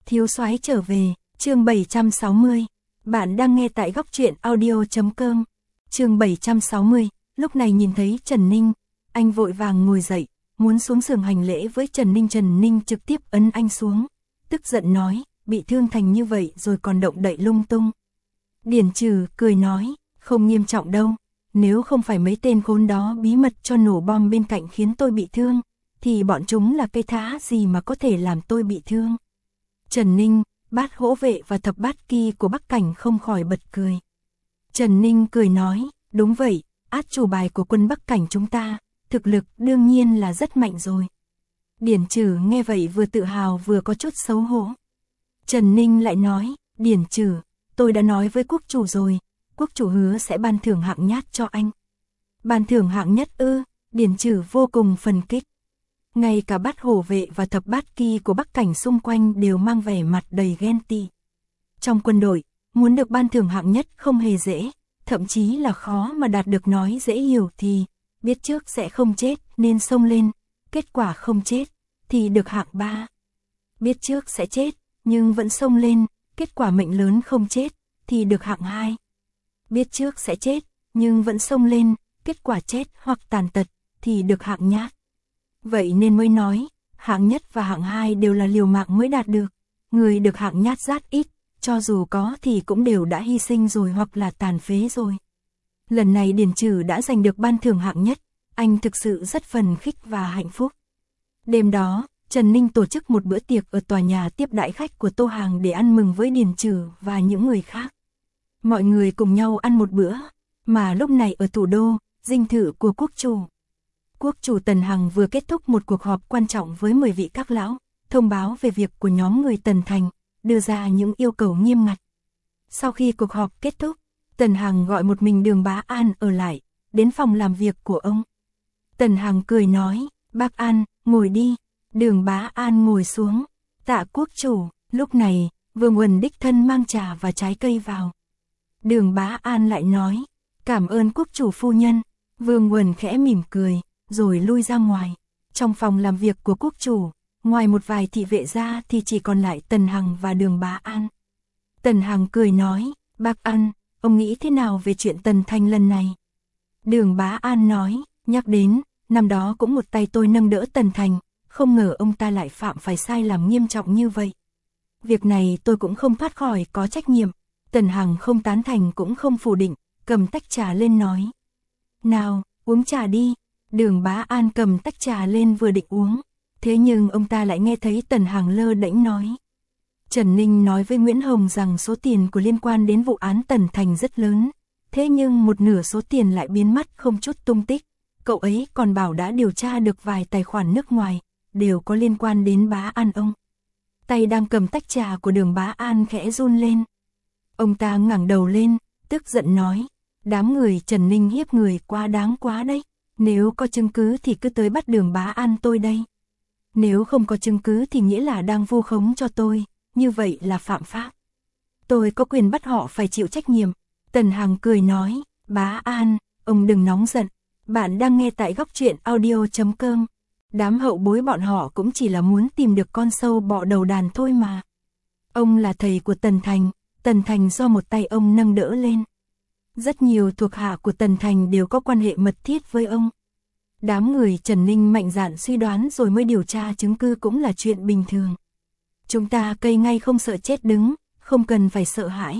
Thiếu soái trở về, chương 760. Bạn đang nghe tại góc truyện audio.com. Chương 760, lúc này nhìn thấy Trần Ninh, anh vội vàng ngồi dậy, muốn xuống giường hành lễ với Trần Ninh. Trần Ninh trực tiếp ấn anh xuống, tức giận nói, bị thương thành như vậy rồi còn động đậy lung tung. Điển Trừ cười nói, không nghiêm trọng đâu, nếu không phải mấy tên khốn đó bí mật cho nổ bom bên cạnh khiến tôi bị thương, thì bọn chúng là cây thá gì mà có thể làm tôi bị thương. Trần Ninh, Bát Hỗ Vệ và Thập Bát Kỳ của Bắc Cảnh không khỏi bật cười. Trần Ninh cười nói, đúng vậy, át chủ bài của quân Bắc Cảnh chúng ta, thực lực đương nhiên là rất mạnh rồi. Điển Trừ nghe vậy vừa tự hào vừa có chút xấu hổ. Trần Ninh lại nói, Điển Trừ, tôi đã nói với quốc chủ rồi, quốc chủ hứa sẽ ban thưởng hạng nhát cho anh. Ban thưởng hạng nhất ư? Điển Trừ vô cùng phấn khích. Ngay cả Bát Hổ Vệ và Thập Bát Kỳ của Bắc Cảnh xung quanh đều mang vẻ mặt đầy ghen tị. Trong quân đội, muốn được ban thưởng hạng nhất không hề dễ, thậm chí là khó mà đạt được. Nói dễ hiểu thì, biết trước sẽ không chết nên xông lên, kết quả không chết, thì được hạng 3. Biết trước sẽ chết, nhưng vẫn xông lên, kết quả mệnh lớn không chết, thì được hạng 2. Biết trước sẽ chết, nhưng vẫn xông lên, kết quả chết hoặc tàn tật, thì được hạng nhát. Vậy nên mới nói, hạng nhất và hạng 2 đều là liều mạng mới đạt được. Người được hạng nhát rất ít, cho dù có thì cũng đều đã hy sinh rồi hoặc là tàn phế rồi. Lần này Điển Trừ đã giành được ban thưởng hạng nhất, anh thực sự rất phấn khích và hạnh phúc. Đêm đó, Trần Ninh tổ chức một bữa tiệc ở tòa nhà tiếp đãi khách của Tô Hàng để ăn mừng với Điển Trừ và những người khác. Mọi người cùng nhau ăn một bữa, mà lúc này ở thủ đô, dinh thự của quốc chủ. Quốc chủ Tần Hằng vừa kết thúc một cuộc họp quan trọng với 10 vị các lão, thông báo về việc của nhóm người Tần Thành, đưa ra những yêu cầu nghiêm ngặt. Sau khi cuộc họp kết thúc, Tần Hằng gọi một mình Đường Bá An ở lại, đến phòng làm việc của ông. Tần Hằng cười nói, bác An, ngồi đi. Đường Bá An ngồi xuống. Tạ quốc chủ. Lúc này, Vương Uẩn đích thân mang trà và trái cây vào. Đường Bá An lại nói, cảm ơn quốc chủ phu nhân. Vương Uẩn khẽ mỉm cười, rồi lui ra ngoài. Trong phòng làm việc của quốc chủ, ngoài một vài thị vệ ra thì chỉ còn lại Tần Hằng và Đường Bá An. Tần Hằng cười nói, bác An, ông nghĩ thế nào về chuyện Tần Thành lần này? Đường Bá An nói, nhắc đến, năm đó cũng một tay tôi nâng đỡ Tần Thành, không ngờ ông ta lại phạm phải sai lầm nghiêm trọng như vậy. Việc này tôi cũng không thoát khỏi có trách nhiệm. Tần Hằng không tán thành cũng không phủ định, cầm tách trà lên nói. Nào, uống trà đi. Đường Bá An cầm tách trà lên vừa định uống, thế nhưng ông ta lại nghe thấy Tần Hằng lơ đễnh nói. Trần Ninh nói với Nguyễn Hồng rằng số tiền của liên quan đến vụ án Tần Thành rất lớn, thế nhưng một nửa số tiền lại biến mất không chút tung tích. Cậu ấy còn bảo đã điều tra được vài tài khoản nước ngoài, đều có liên quan đến Bá An ông. Tay đang cầm tách trà của Đường Bá An khẽ run lên. Ông ta ngẩng đầu lên, tức giận nói, đám người Trần Ninh hiếp người quá đáng quá đấy. Nếu có chứng cứ thì cứ tới bắt Đường Bá An tôi đây. Nếu không có chứng cứ thì nghĩa là đang vu khống cho tôi, như vậy là phạm pháp. Tôi có quyền bắt họ phải chịu trách nhiệm. Tần Hằng cười nói, Bá An, ông đừng nóng giận, bạn đang nghe tại góc truyện audio.com. Đám hậu bối bọn họ cũng chỉ là muốn tìm được con sâu bọ đầu đàn thôi mà. Ông là thầy của Tần Thành do một tay ông nâng đỡ lên. Rất nhiều thuộc hạ của Tần Thành đều có quan hệ mật thiết với ông. Đám người Trần Ninh mạnh dạn suy đoán rồi mới điều tra chứng cứ cũng là chuyện bình thường. Chúng ta cây ngay không sợ chết đứng, không cần phải sợ hãi.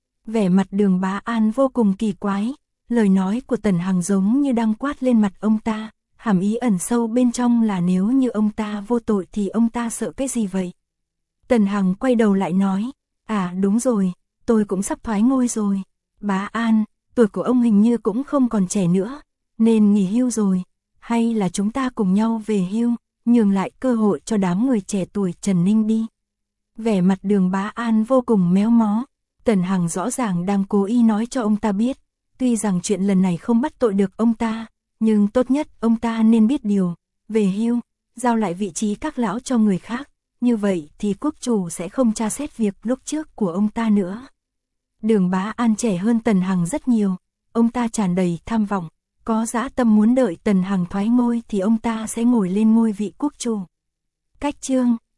Vẻ mặt Đường Bá An vô cùng kỳ quái, lời nói của Tần Hằng giống như đang quát lên mặt ông ta, hàm ý ẩn sâu bên trong là nếu như ông ta vô tội thì ông ta sợ cái gì vậy? Tần Hằng quay đầu lại nói, à đúng rồi, tôi cũng sắp thoái ngôi rồi. Bá An, tuổi của ông hình như cũng không còn trẻ nữa, nên nghỉ hưu rồi, hay là chúng ta cùng nhau về hưu, nhường lại cơ hội cho đám người trẻ tuổi Trần Ninh đi. Vẻ mặt Đường Bá An vô cùng méo mó, Tần Hằng rõ ràng đang cố ý nói cho ông ta biết, tuy rằng chuyện lần này không bắt tội được ông ta, nhưng tốt nhất ông ta nên biết điều, về hưu, giao lại vị trí các lão cho người khác, như vậy thì quốc chủ sẽ không tra xét việc lúc trước của ông ta nữa. Đường Bá An trẻ hơn Tần Hằng rất nhiều, ông ta tràn đầy tham vọng, có dã tâm muốn đợi Tần Hằng thoái ngôi thì ông ta sẽ ngồi lên ngôi vị quốc chủ. Cách chương